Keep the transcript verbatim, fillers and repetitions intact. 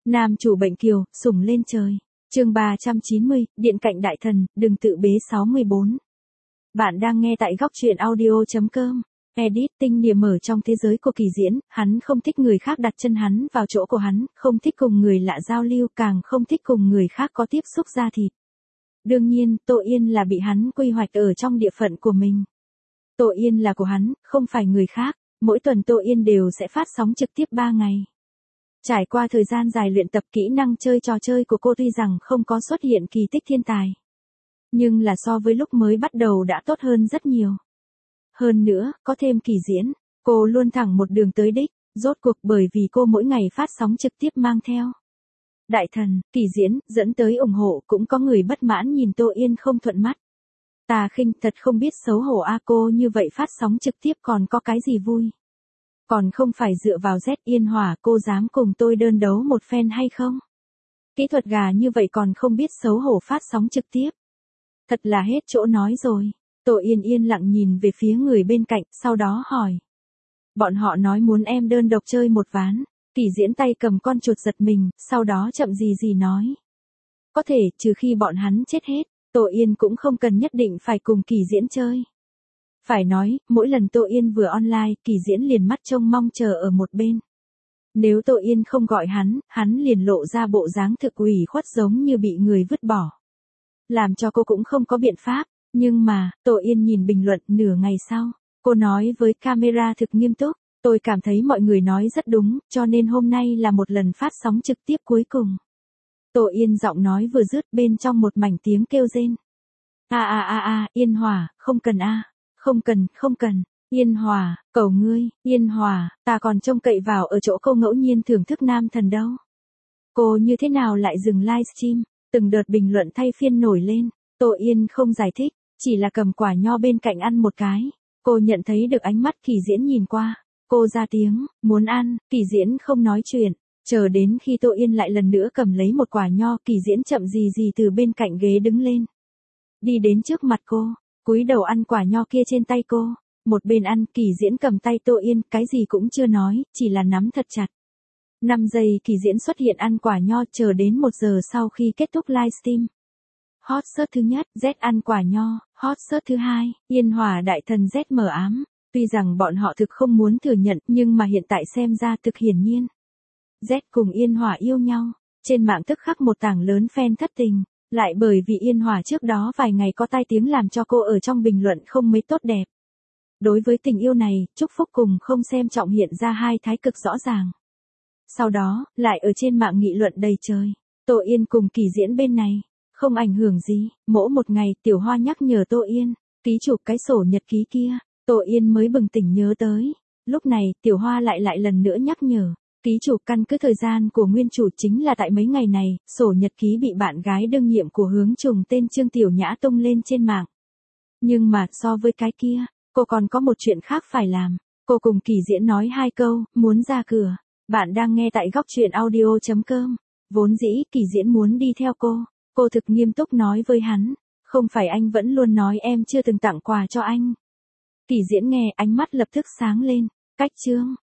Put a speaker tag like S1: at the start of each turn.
S1: Nam chủ bệnh kiều, sủng lên trời. Chương ba trăm chín mươi, Điện cạnh đại thần, đừng tự bế sáu mươi bốn. Bạn đang nghe tại góc truyện audio chấm com. Edit tinh điểm mở trong thế giới của Kỳ Diễn, hắn không thích người khác đặt chân hắn vào chỗ của hắn, không thích cùng người lạ giao lưu, càng không thích cùng người khác có tiếp xúc da thịt. Đương nhiên, Tô Yên là bị hắn quy hoạch ở trong địa phận của mình. Tô Yên là của hắn, không phải người khác, mỗi tuần Tô Yên đều sẽ phát sóng trực tiếp ba ngày. Trải qua thời gian dài luyện tập, kỹ năng chơi trò chơi của cô tuy rằng không có xuất hiện kỳ tích thiên tài, nhưng là so với lúc mới bắt đầu đã tốt hơn rất nhiều. Hơn nữa, có thêm Kỳ Diễn, cô luôn thẳng một đường tới đích, rốt cuộc bởi vì cô mỗi ngày phát sóng trực tiếp mang theo đại thần, Kỳ Diễn, dẫn tới ủng hộ, cũng có người bất mãn nhìn Tô Yên không thuận mắt. Tà khinh, thật không biết xấu hổ a, cô như vậy phát sóng trực tiếp còn có cái gì vui? Còn không phải dựa vào Z Yên Hòa, cô dám cùng tôi đơn đấu một phen hay không? Kỹ thuật gà như vậy còn không biết xấu hổ phát sóng trực tiếp. Thật là hết chỗ nói rồi. Tô Yên yên lặng nhìn về phía người bên cạnh, sau đó hỏi. Bọn họ nói muốn em đơn độc chơi một ván. Kỳ Diễn tay cầm con chuột giật mình, sau đó chậm gì gì nói. Có thể, trừ khi bọn hắn chết hết, Tô Yên cũng không cần nhất định phải cùng Kỳ Diễn chơi. Phải nói, mỗi lần Tô Yên vừa online, Kỳ Diễn liền mắt trông mong chờ ở một bên. Nếu Tô Yên không gọi hắn, hắn liền lộ ra bộ dáng thực ủy khuất giống như bị người vứt bỏ. Làm cho cô cũng không có biện pháp, nhưng mà, Tô Yên nhìn bình luận nửa ngày sau, cô nói với camera thực nghiêm túc, tôi cảm thấy mọi người nói rất đúng, cho nên hôm nay là một lần phát sóng trực tiếp cuối cùng. Tô Yên giọng nói vừa dứt, bên trong một mảnh tiếng kêu rên. A a a a, Yên Hòa, không cần a. Không cần, không cần, Yên Hòa, cầu ngươi, Yên Hòa, ta còn trông cậy vào ở chỗ cô ngẫu nhiên thưởng thức nam thần đâu. Cô như thế nào lại dừng livestream? Từng đợt bình luận thay phiên nổi lên, Tô Yên không giải thích, chỉ là cầm quả nho bên cạnh ăn một cái. Cô nhận thấy được ánh mắt Kỳ Diễn nhìn qua, cô ra tiếng, muốn ăn, Kỳ Diễn không nói chuyện, chờ đến khi Tô Yên lại lần nữa cầm lấy một quả nho, Kỳ Diễn chậm gì gì từ bên cạnh ghế đứng lên. Đi đến trước mặt cô. Cúi đầu ăn quả nho kia trên tay cô, một bên ăn, Kỳ Diễn cầm tay Tô Yên, cái gì cũng chưa nói, chỉ là nắm thật chặt. năm giây Kỳ Diễn xuất hiện ăn quả nho, chờ đến một giờ sau khi kết thúc livestream. Hot search thứ nhất, Z ăn quả nho, hot search thứ hai, Yên Hòa đại thần Z mờ ám. Tuy rằng bọn họ thực không muốn thừa nhận, nhưng mà hiện tại xem ra thực hiển nhiên. Z cùng Yên Hòa yêu nhau, trên mạng tức khắc một tảng lớn fan thất tình. Lại bởi vì Yên Hòa trước đó vài ngày có tai tiếng làm cho cô ở trong bình luận không mấy tốt đẹp. Đối với tình yêu này, chúc phúc cùng không xem trọng hiện ra hai thái cực rõ ràng. Sau đó, lại ở trên mạng nghị luận đầy trời. Tô Yên cùng Kỳ Diễn bên này, không ảnh hưởng gì, mỗi một ngày Tiểu Hoa nhắc nhở Tô Yên, ký chụp cái sổ nhật ký kia, Tô Yên mới bừng tỉnh nhớ tới. Lúc này, Tiểu Hoa lại lại lần nữa nhắc nhở. Ký chủ căn cứ thời gian của nguyên chủ chính là tại mấy ngày này, sổ nhật ký bị bạn gái đương nhiệm của Hướng Trùng tên Trương Tiểu Nhã tung lên trên mạng. Nhưng mà so với cái kia, cô còn có một chuyện khác phải làm. Cô cùng Kỳ Diễn nói hai câu, muốn ra cửa. Bạn đang nghe tại góc truyện audio chấm com. Vốn dĩ Kỳ Diễn muốn đi theo cô. Cô thực nghiêm túc nói với hắn. Không phải anh vẫn luôn nói em chưa từng tặng quà cho anh. Kỳ Diễn nghe, ánh mắt lập tức sáng lên. Cách chương.